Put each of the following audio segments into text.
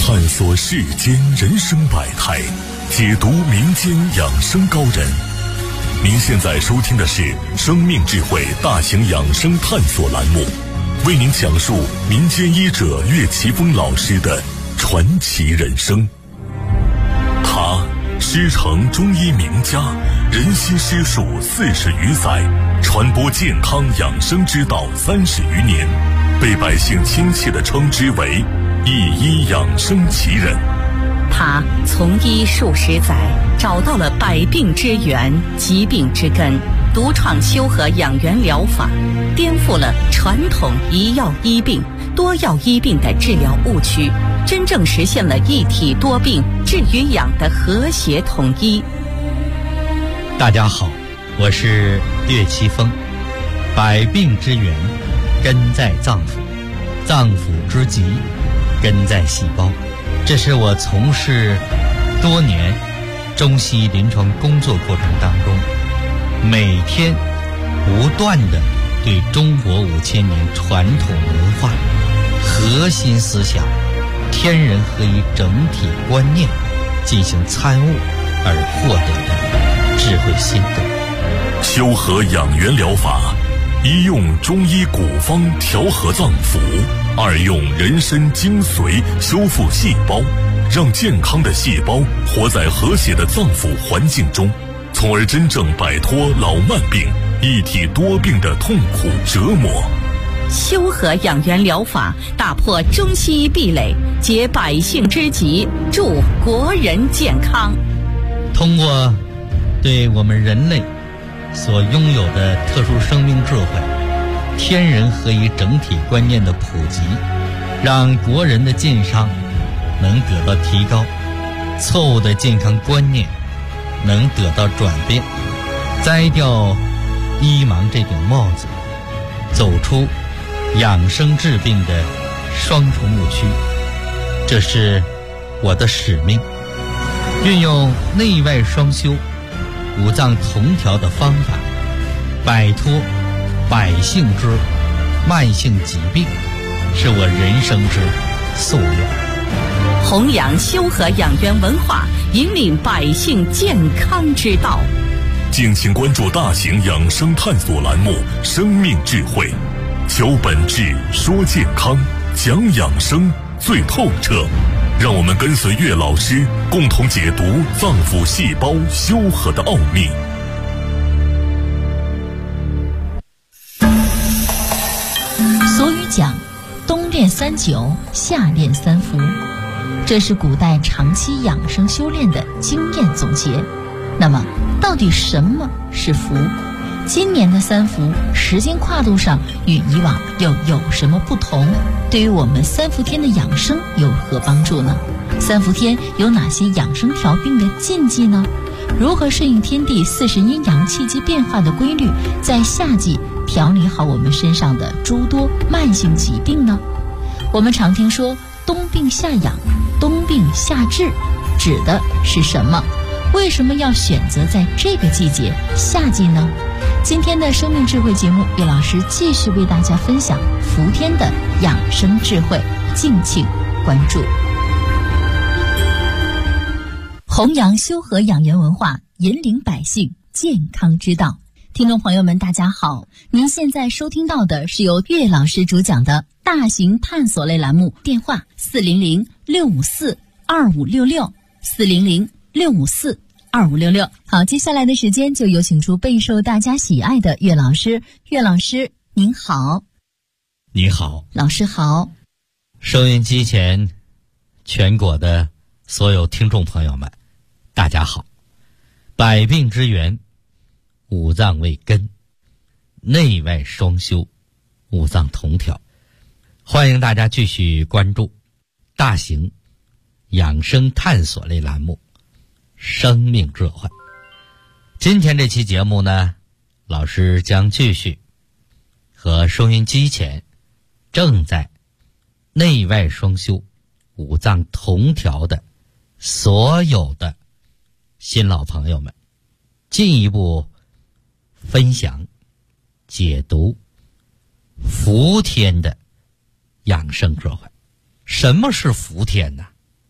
探索世间人生百态，解读民间养生高人。您现在收听的是生命智慧大型养生探索栏目，为您讲述民间医者岳奇峰老师的传奇人生。他师承中医名家，人心师术40余载，传播健康养生之道30余年，被百姓亲切地称之为一医养生奇人。 他从医数十载，找到了百病之源、疾病之根，独创修和养元疗法，颠覆了传统一药医病、多药医病的治疗误区，真正实现了一体多病、治与养的和谐统一。 大家好，我是岳奇峰。百病之源根在脏腑，脏腑之疾根在细胞。这是我从事多年中西医临床工作过程当中，每天不断地对中国5000年传统文化核心思想天人合一整体观念进行参悟而获得的智慧心得。 修和养元疗法，一用中医古方调和脏腑，二用人参精髓修复细胞，让健康的细胞活在和谐的脏腑环境中，从而真正摆脱老慢病、一体多病的痛苦折磨。 修和养元疗法打破中西医壁垒，解百姓之急，助国人健康。 通过对我们人类所拥有的特殊生命智慧、天人合一整体观念的普及，让国人的健康能得到提高，错误的健康观念能得到转变，摘掉医盲这顶帽子，走出养生治病的双重误区。这是我的使命，运用内外双修、五脏同调的方法，摆脱百姓之慢性疾病，是我人生之夙愿。 弘扬修和养元文化，引领百姓健康之道。 敬请关注大型养生探索栏目《生命智慧》，求本质，说健康，讲养生最透彻。让我们跟随岳老师，共同解读脏腑细胞修和的奥秘。 俗语讲，冬练3灸，夏练3伏，这是古代长期养生修炼的经验总结。那么，到底什么是伏？今年的3伏时间跨度上与以往又有什么不同？对于我们3伏天的养生有何帮助呢？3伏天有哪些养生调病的禁忌呢？如何顺应天地40阴阳气机变化的规律，在夏季调理好我们身上的诸多慢性疾病呢？我们常听说冬病夏养、冬病夏治，指的是什么？为什么要选择在这个季节夏季呢？今天的生命智慧节目，岳老师继续为大家分享伏天的养生智慧，敬请关注。弘扬修和养元文化，引领百姓健康之道。听众朋友们大家好，您现在收听到的是由岳老师主讲的大型探索类栏目，电话400-654-2566 400-654-2566。好，接下来的时间就有请出备受大家喜爱的岳老师。岳老师您好。 你好。 老师好。 收音机前全国的所有听众朋友们大家好。百病之源，五脏为根，内外双修，五脏同调。欢迎大家继续关注大型养生探索类栏目生命智慧。今天这期节目呢，老师将继续和收音机前正在内外双修、五脏同调的所有的新老朋友们进一步分享解读伏天的养生智慧。什么是伏天呢？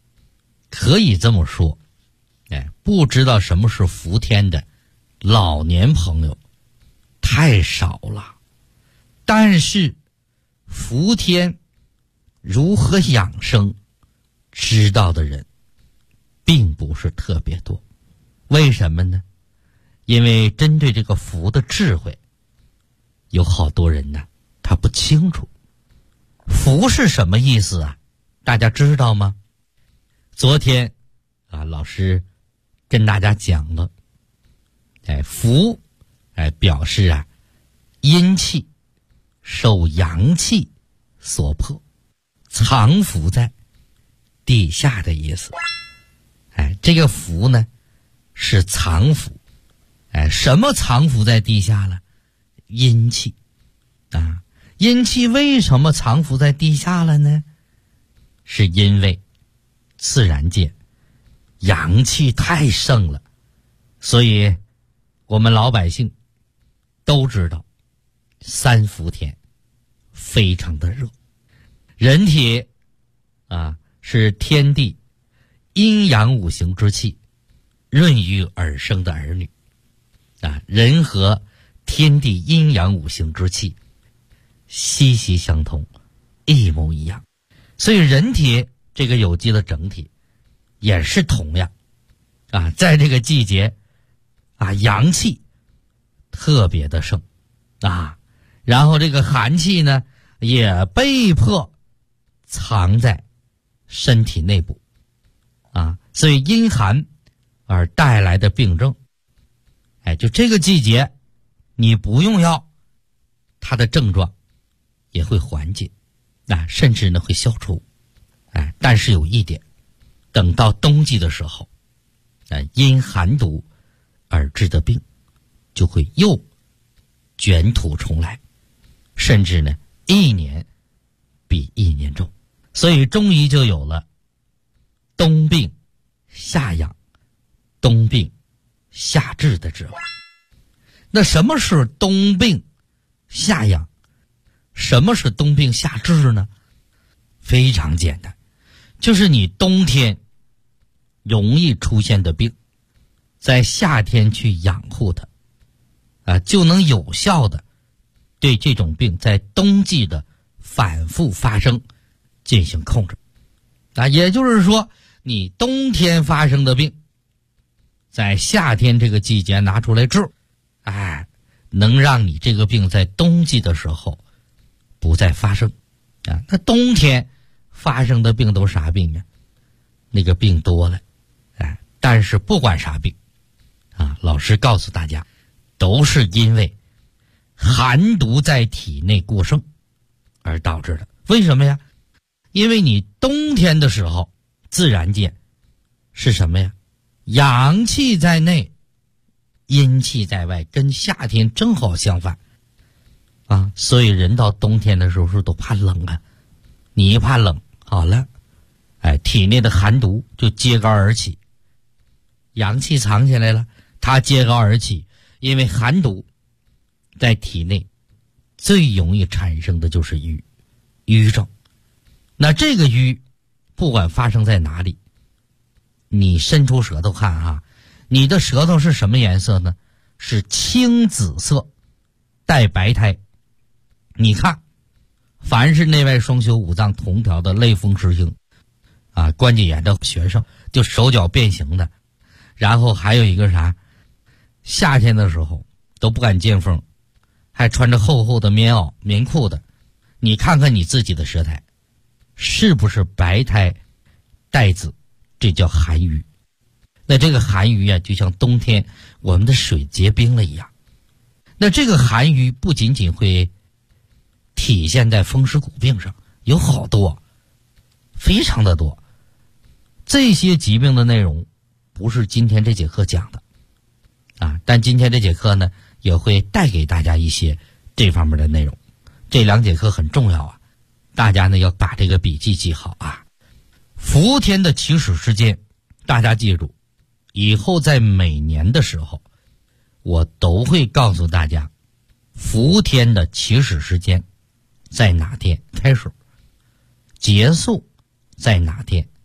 可以这么说，不知道什么是伏天的老年朋友太少了，但是伏天如何养生知道的人并不是特别多。为什么呢？因为针对这个伏的智慧，有好多人呢他不清楚。伏是什么意思啊？大家知道吗？昨天老师跟大家讲了，伏表示阴气受阳气所迫，藏伏在地下的意思。这个伏呢是藏伏。什么藏伏在地下了？阴气阴气为什么藏伏在地下了呢？是因为自然界阳气太盛了，所以我们老百姓都知道三伏天非常的热。人体是天地阴阳五行之气润育而生的儿女人和天地阴阳五行之气息息相通，一模一样。所以人体这个有机的整体也是同样在这个季节阳气特别的盛然后这个寒气呢也被迫藏在身体内部所以因寒而带来的病症就这个季节你不用药，它的症状也会缓解甚至呢会消除但是有一点，等到冬季的时候因寒毒而致的病就会又卷土重来，甚至呢一年比一年重。所以中医就有了冬病夏养，冬病夏治的智慧。那什么是冬病夏养？什么是冬病夏治呢？非常简单，就是你冬天容易出现的病，在夏天去养护它就能有效的对这种病在冬季的反复发生进行控制也就是说，你冬天发生的病在夏天这个季节拿出来治能让你这个病在冬季的时候不再发生那冬天发生的病都啥病啊？那个病多了但是不管啥病老师告诉大家都是因为寒毒在体内过盛而导致的。为什么呀？因为你冬天的时候自然界是什么呀？阳气在内，阴气在外，跟夏天正好相反所以人到冬天的时候都怕冷你一怕冷，好了体内的寒毒就揭竿而起，阳气藏起来了，它揭竿而起。因为寒毒在体内最容易产生的就是瘀症。那这个瘀不管发生在哪里，你伸出舌头看你的舌头是什么颜色呢？是青紫色带白苔。你看凡是内外双修五脏同调的类风湿性关节炎的学生，就手脚变形的，然后还有一个啥，夏天的时候都不敢见风，还穿着厚厚的棉袄棉裤的，你看看你自己的舌苔是不是白苔带紫？这叫寒瘀。那这个寒瘀就像冬天我们的水结冰了一样。那这个寒瘀不仅仅会体现在风湿骨病上，有好多，非常的多。这些疾病的内容不是今天这节课讲的但今天这节课呢也会带给大家一些这方面的内容。这2节课很重要大家呢要把这个笔记记好伏天的起始时间大家记住，以后在每年的时候我都会告诉大家伏天的起始时间在哪天开始，结束在哪天，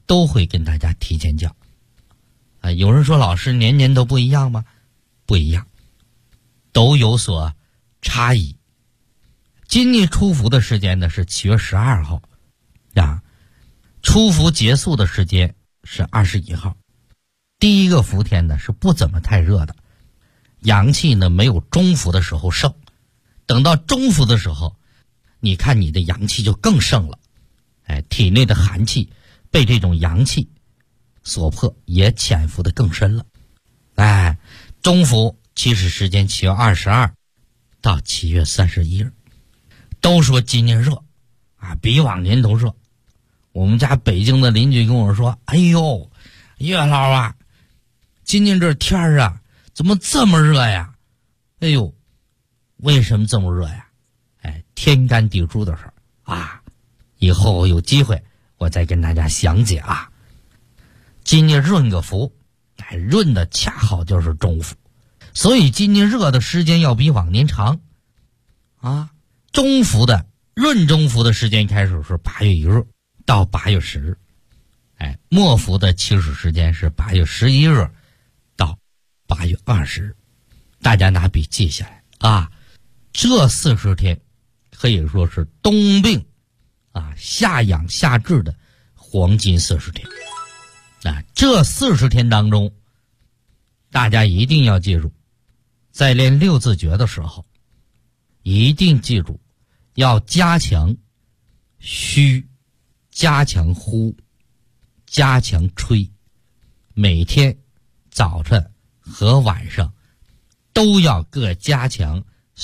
都会跟大家提前讲。有人说老师年年都不一样吗？不一样，都有所差异。今年出伏的时间呢是7月12号啊，出伏结束的时间是21号。第一个伏天呢是不怎么太热的，阳气呢没有中伏的时候盛，等到中伏的时候，你看你的阳气就更盛了，体内的寒气被这种阳气所迫，也潜伏的更深了。中伏起始时间7月22到7月31日。都说今年热比往年都热。我们家北京的邻居跟我说，哎呦，岳老啊，今年这天儿怎么这么热呀？哎呦，为什么这么热呀？天干地支的事儿以后有机会我再跟大家详解啊。今年闰个伏，闰的恰好就是中伏，所以今年热的时间要比往年长中伏的闰中伏的时间开始是8月1日到8月10日，末伏的起始时间是8月11日到8月20日。大家拿笔记下来这40天可以说是冬病夏养夏治的黄金40天。这40天当中，大家一定要记住，在练六字诀的时候，一定记住要加强虚，加强呼，加强吹，每天早晨和晚上都要各加强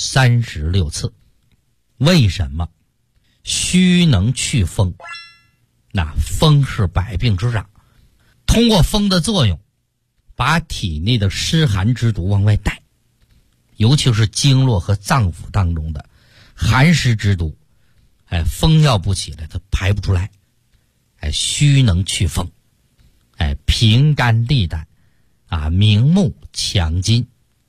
36次。为什么？虚能去风，风是百病之长，通过风的作用，把体内的湿寒之毒往外带，尤其是经络和脏腑当中的寒湿之毒，风要不起来它排不出来，虚能去风，平肝利胆明目强筋，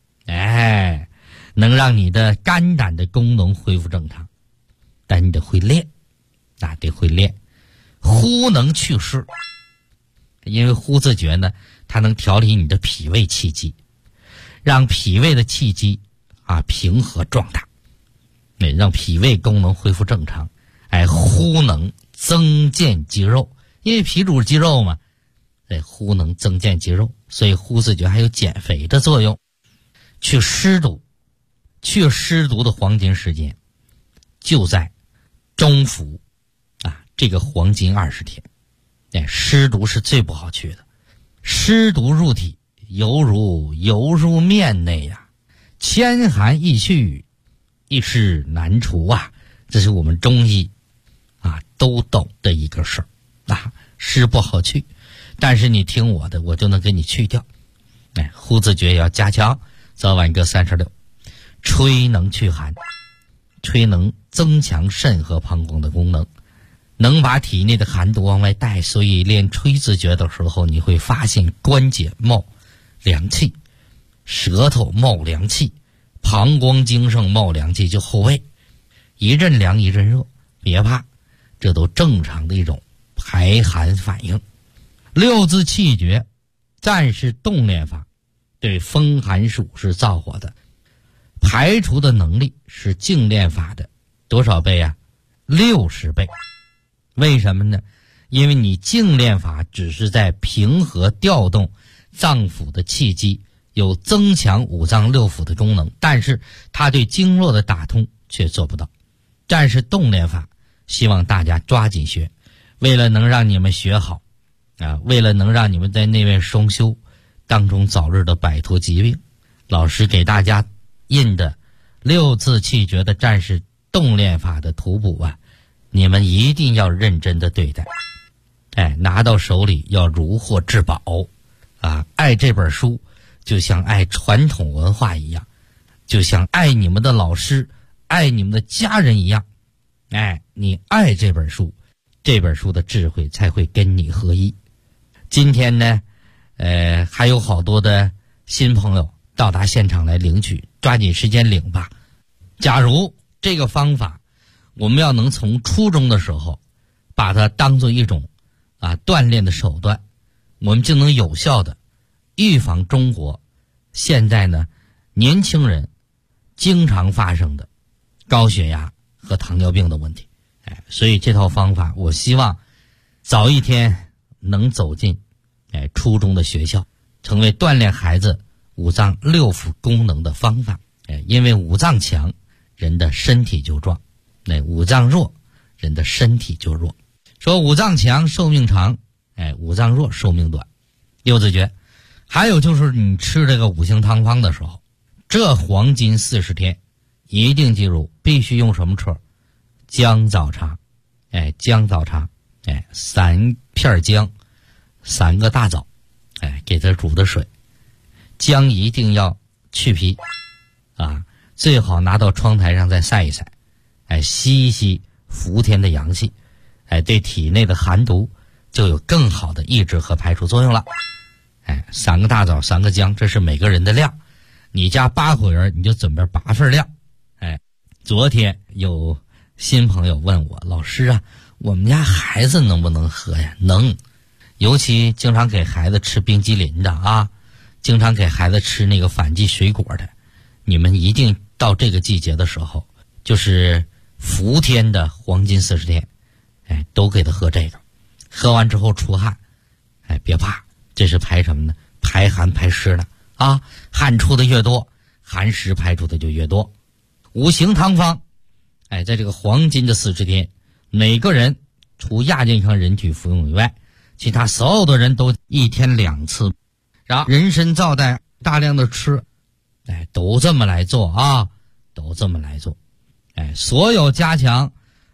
能让你的肝胆的功能恢复正常。但你得会练，得会练。呼能祛湿，因为呼字诀呢，它能调理你的脾胃气机，让脾胃的气机平和壮大，让脾胃功能恢复正常。呼能增健肌肉，因为脾主肌肉嘛，呼能增健肌肉，所以呼字诀还有减肥的作用。去湿毒的黄金时间就在中伏这个黄金20天。湿毒是最不好去的，湿毒入体犹如油入面内千寒易去，一湿难除这是我们中医都懂的一个事儿湿不好去，但是你听我的，我就能给你去掉。呼字诀要加强，早晚各36。吹能去寒，吹能增强肾和膀胱的功能，能把体内的寒毒往外带，所以练吹字诀的时候，你会发现关节冒凉气，舌头冒凉气，膀胱经上冒凉气，就后背一阵凉一阵热，别怕，这都正常的一种排寒反应。六字气诀暂时动练法，对风寒暑是燥火的，排除的能力是静练法的多少倍？60倍。为什么呢？因为你静练法只是在平和调动脏腑的气机，有增强五脏六腑的功能，但是它对经络的打通却做不到。战士动练法希望大家抓紧学，为了能让你们学好为了能让你们在内外双修当中早日的摆脱疾病，老师给大家印的六字气诀的战士动练法的图谱你们一定要认真的对待，拿到手里要如获至宝爱这本书就像爱传统文化一样，就像爱你们的老师爱你们的家人一样，你爱这本书，这本书的智慧才会跟你合一。今天呢还有好多的新朋友到达现场来领取，抓紧时间领吧。假如这个方法我们要能从初中的时候把它当做一种锻炼的手段，我们就能有效的预防中国现在呢年轻人经常发生的高血压和糖尿病的问题。所以这套方法我希望早一天能走进初中的学校，成为锻炼孩子五脏六腑功能的方法。因为五脏强，人的身体就壮；五脏弱，人的身体就弱。说五脏强寿命长，五脏弱寿命短。六字诀，还有就是你吃这个五行汤方的时候，这黄金40天，一定记住必须用什么吃？姜枣茶。姜枣茶，3片姜，3个大枣，给它煮的水。姜一定要去皮最好拿到窗台上再晒一晒，吸一吸伏天的阳气，对体内的寒毒就有更好的抑制和排除作用了。3个大枣，3个姜，这是每个人的量。你家8口人，你就准备8份量。昨天有新朋友问我，老师啊，我们家孩子能不能喝呀？能，尤其经常给孩子吃冰激凌的经常给孩子吃那个反季水果的，你们一定到这个季节的时候，就是伏天的黄金40天，都给他喝这个。喝完之后出汗，别怕，这是排什么呢？排寒排湿的汗出的越多，寒湿排出的就越多。五行汤方，在这个黄金的40天，每个人除亚健康人体服用以外，其他所有的人都1天2次，然后人参皂带大量的吃，都这么来做都这么来做。所有加强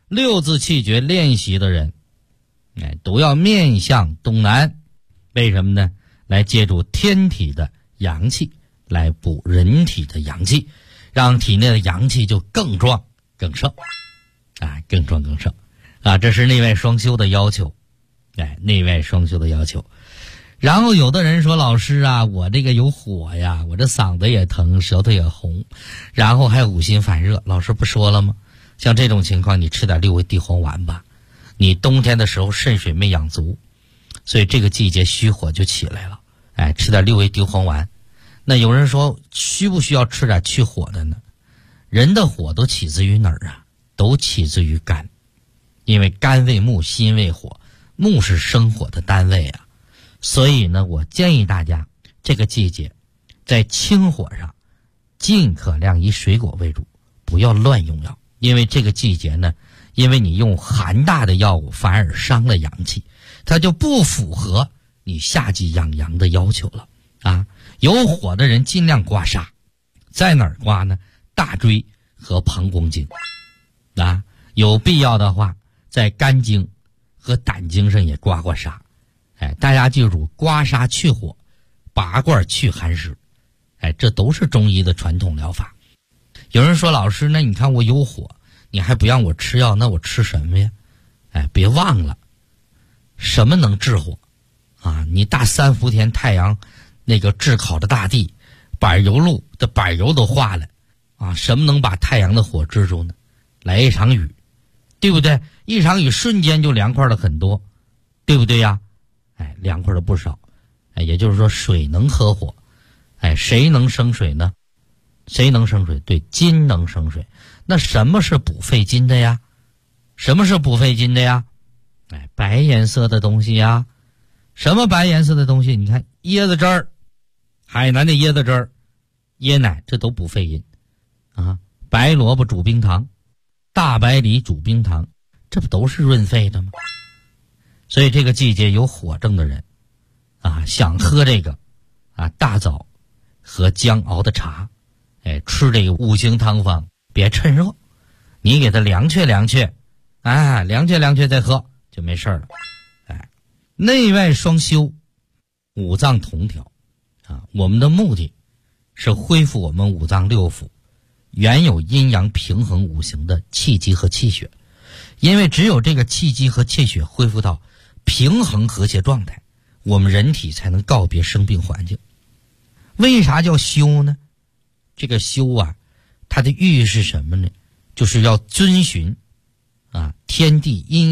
6字气诀练习的人，都要面向东南。为什么呢？来借助天体的阳气，来补人体的阳气，让体内的阳气就更壮更盛更壮更盛这是内外双修的要求。内外双修的要求。然后有的人说，老师啊，我这个有火呀，我这嗓子也疼，舌头也红，然后还有五心烦热，老师不说了吗？像这种情况，你吃点6味地黄丸吧。你冬天的时候肾水没养足，所以这个季节虚火就起来了。吃点6味地黄丸。那有人说，需不需要吃点去火的呢？人的火都起自于哪儿都起自于肝，因为肝为木，心为火，木是生火的单位所以呢，我建议大家这个季节在清火上尽可量以水果为主，不要乱用药。因为这个季节呢，因为你用寒大的药物反而伤了阳气，它就不符合你夏季养阳的要求了有火的人尽量刮痧，在哪儿刮呢？大椎和膀胱经有必要的话在肝经和胆经上也刮刮痧。大家记住，刮痧去火，拔罐去寒湿，这都是中医的传统疗法。有人说，老师，那你看我有火，你还不让我吃药，那我吃什么呀？别忘了，什么能治火你大3伏天太阳那个炙烤的大地，柏油路的柏油都化了什么能把太阳的火治住呢？来一场雨，对不对？一场雨瞬间就凉快了很多，对不对呀？凉快了不少。也就是说，水能合火。谁能生水呢？谁能生水？对，金能生水。那什么是补肺金的呀？什么是补肺金的呀？白颜色的东西呀。什么白颜色的东西？你看椰子汁儿，海南的椰子汁儿，椰奶，这都补肺阴白萝卜煮冰糖，大白梨煮冰糖，这不都是润肺的吗？所以这个季节有火症的人想喝这个大枣和姜熬的茶，吃这个五行汤方，别趁热，你给它凉却凉却凉却凉却再喝就没事了。内外双修，五脏同调我们的目的是恢复我们五脏六腑原有阴阳平衡五行的气机和气血。因为只有这个气机和气血恢复到平衡和谐状态，我们人体才能告别生病环境。为啥叫修呢？这个修它的寓意是什么呢？就是要遵循天地阴阳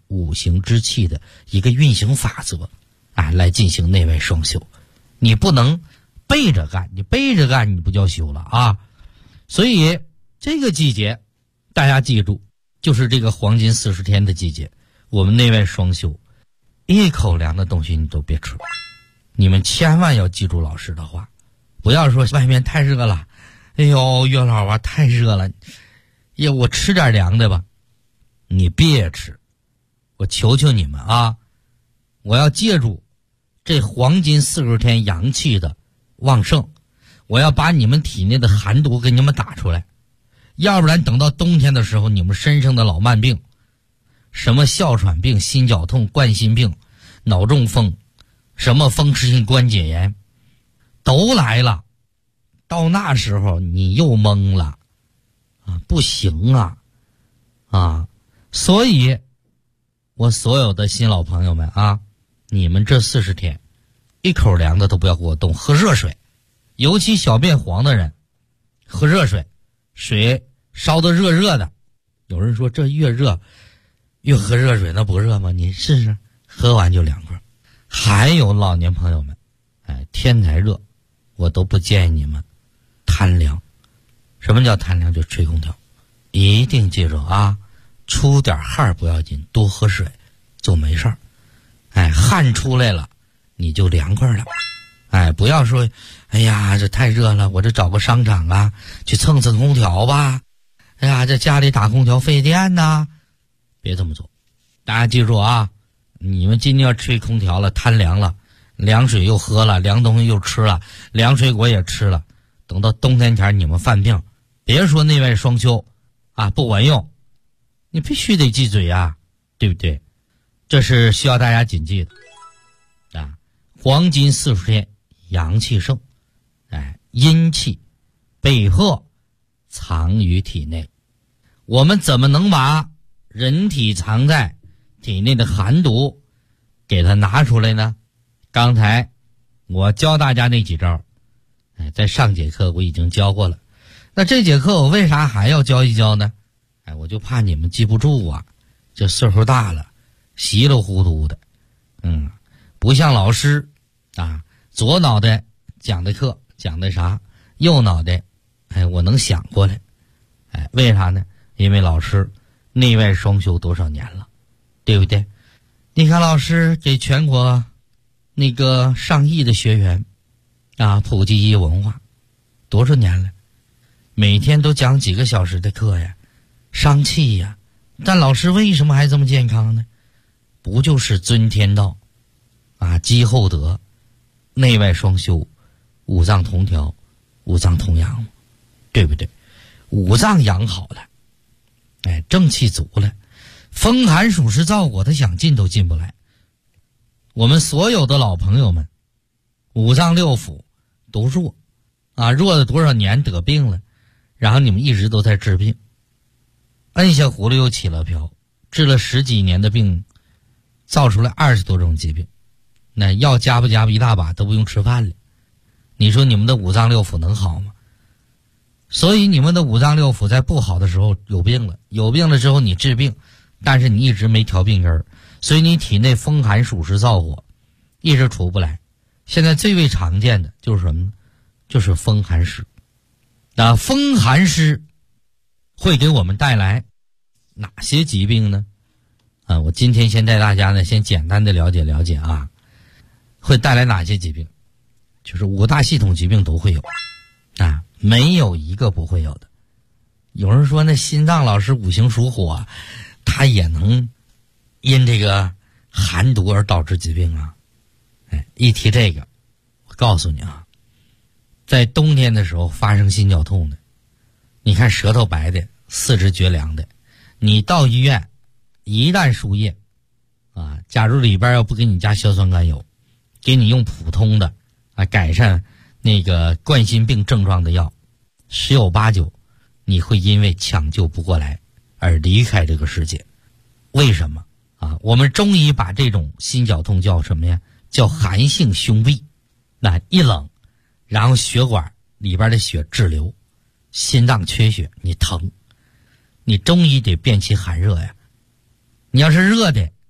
五行之气的一个运行法则啊，来进行内外双修。你不能背着干，你背着干你不叫修了啊。所以这个季节大家记住，就是这个黄金40天的季节，我们内外双修，一口凉的东西你都别吃。你们千万要记住老师的话，不要说外面太热了，哎呦月老啊太热了，呀我吃点凉的吧。你别吃，我求求你们啊，我要借助这黄金40天阳气的旺盛，我要把你们体内的寒毒给你们打出来，要不然等到冬天的时候，你们身上的老慢病，什么哮喘病、心绞痛、冠心病、脑中风，什么风湿性关节炎都来了，到那时候你又懵了啊，不行啊，所以我所有的新老朋友们啊，你们这40天一口凉的都不要给我动，喝热水，尤其小便黄的人喝热水，水烧得热热的。有人说这越热越喝热水，那不热吗？你试试，喝完就凉快。还有老年朋友们，天太热，我都不建议你们贪凉。什么叫贪凉？就吹空调。一定记住啊，出点汗不要紧，多喝水就没事儿。汗出来了你就凉快了。不要说哎呀这太热了，我这找个商场啊去蹭蹭空调吧，哎呀这家里打空调费电呐，别这么做。大家记住啊，你们今天要吹空调了，贪凉了，凉水又喝了，凉东西又吃了，凉水果也吃了，等到冬天前你们犯病，别说内外双修啊不管用，你必须得记嘴啊，对不对？这是需要大家谨记的啊。黄金40天阳气盛，阴气被迫藏于体内，我们怎么能把人体藏在体内的寒毒给它拿出来呢？刚才我教大家那几招，在上节课我已经教过了，那这节课我为啥还要教一教呢？我就怕你们记不住啊，这岁数大了稀里糊涂的，不像老师啊，左脑袋讲的课讲的啥，右脑袋我能想过来。为啥呢？因为老师内外双修多少年了，对不对？你看老师给全国那个上亿的学员啊普及医文化多少年了，每天都讲几个小时的课呀，伤气呀，但老师为什么还这么健康呢？不就是尊天道啊，积厚德，内外双修，五脏同调，五脏同阳吗？对不对？五脏养好了，正气足了，风寒暑湿燥火他想进都进不来。我们所有的老朋友们，五脏六腑都弱啊，弱了多少年得病了，然后你们一直都在治病，摁下葫芦又起了瓢，治了10几年的病，造出来20多种疾病，那药加不加一大把都不用吃饭了。你说你们的五脏六腑能好吗？所以你们的五脏六腑在不好的时候有病了，有病了之后你治病，但是你一直没调病根，所以你体内风寒暑湿燥火一直出不来。现在最为常见的就是什么呢？就是风寒湿。那风寒湿会给我们带来哪些疾病呢？我今天先带大家呢先简单的了解了解啊，会带来哪些疾病？就是5大系统疾病都会有啊，没有一个不会有的。有人说那心脏老师五行属火，它也能因这个寒毒而导致疾病啊。一提这个，我告诉你啊，在冬天的时候发生心绞痛的，你看舌头白的，四肢绝凉的，你到医院一旦输液啊，假如里边要不给你加硝酸甘油，给你用普通的改善那个冠心病症状的药，10有8九你会因为抢救不过来而离开这个世界。为什么啊？我们中医把这种心绞痛叫什么呀？叫寒性胸痹。那一冷，然后血管里边的血滞留，心脏缺血，你疼，你中医得辨其寒热呀。你要是热的，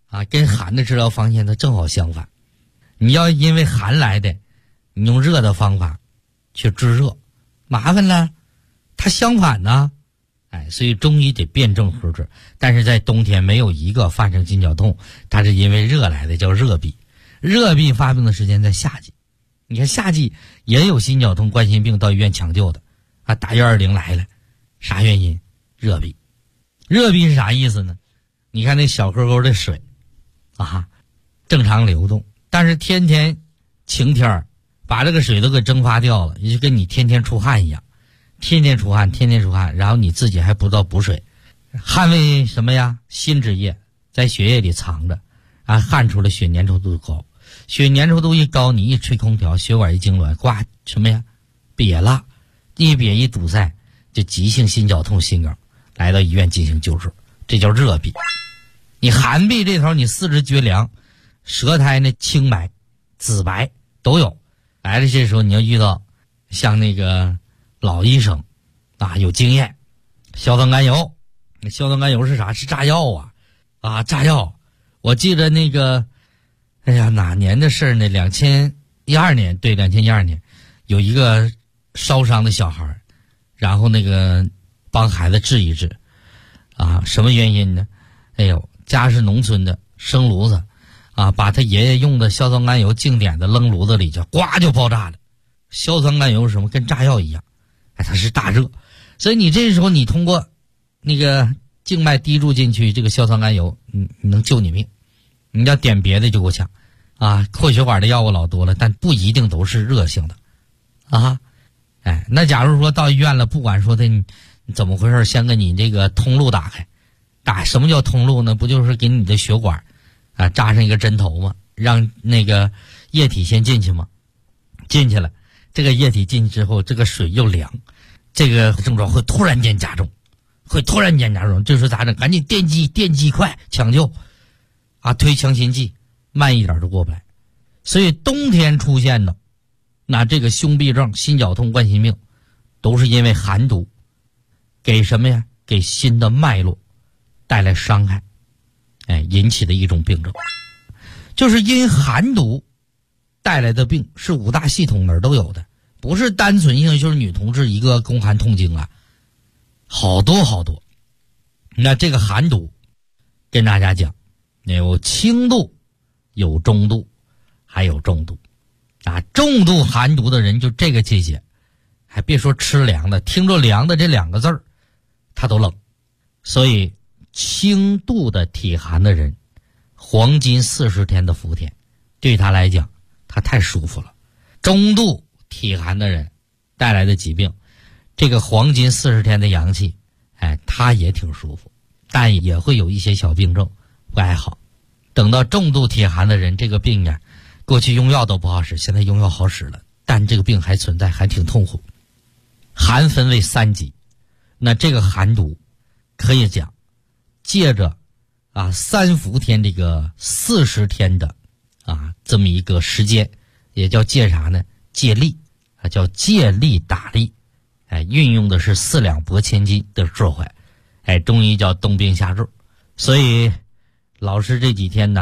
啊，跟寒的治疗方向它正好相反。你要因为寒来的，你用热的方法去治热，麻烦了，它相反呢。所以中医得辩证合治。但是在冬天没有一个发生心绞痛，它是因为热来的，叫热痹。热痹发病的时间在夏季，你看夏季也有心绞痛、冠心病到医院抢救的啊，打120来了，啥原因？热痹。热痹是啥意思呢？你看那小沟沟的水啊，正常流动，但是天天晴天把这个水都给蒸发掉了，也就跟你天天出汗一样，天天出汗，然后你自己还不知道补水。汗为什么呀？心脂液在血液里藏着啊，汗出了血粘稠度高，血粘稠度一高，你一吹空调，血管一痉挛，呱什么呀？瘪了，一瘪一堵塞，就急性心绞痛心梗，来到医院进行救治，这叫热痹。你寒痹这头，你四肢厥凉，舌苔呢青白、紫白都有。来了这时候你要遇到像那个老医生啊，有经验，硝酸甘油。硝酸甘油是啥？是炸药啊，炸药。我记得那个，哎呀，哪年的事呢？2012年，对，2012年，有一个烧伤的小孩，然后那个帮孩子治一治，啊，什么原因呢？哎呦，家是农村的，生炉子，啊，把他爷爷用的硝酸甘油净点的扔炉子里去，呱就爆炸了。硝酸甘油是什么？跟炸药一样，它是大热，所以你这时候你通过那个静脉滴注进去这个硝酸甘油，你能救你命。你要点别的就够呛啊，扩血管的药物老多了，但不一定都是热性的啊。那假如说到医院了，不管说的你怎么回事，先给你这个通路打开，什么叫通路呢？不就是给你的血管啊扎上一个针头吗？让那个液体先进去吗？进去了，这个液体进去之后，这个水又凉，这个症状会突然间加重，这时候咋整？赶紧电击快抢救啊，推强心剂，慢一点都过不来。所以冬天出现的那这个胸痹症、心绞痛、冠心病，都是因为寒毒给什么呀？给心的脉络带来伤害，引起的一种病症。就是因寒毒带来的病是五大系统哪儿都有的，不是单纯性就是女同志一个宫寒痛经啊，好多。那这个寒毒跟大家讲，有轻度，有中度，还有重度啊。重度寒毒的人就这个季节，还别说吃凉的，听着凉的这2个字儿他都冷。所以轻度的体寒的人，黄金40天的伏天对他来讲他太舒服了。中度体寒的人带来的疾病，这个黄金40天的阳气他也挺舒服，但也会有一些小病症不爱好。等到重度体寒的人，这个病呀，过去用药都不好使，现在用药好使了，但这个病还存在，还挺痛苦。寒分为3级，那这个寒毒可以讲借着3伏天这个40天的这么一个时间，也叫借啥呢？借力叫借力打力，运用的是4两拨千斤的智慧，中医叫冬病夏治。所以老师这几天呢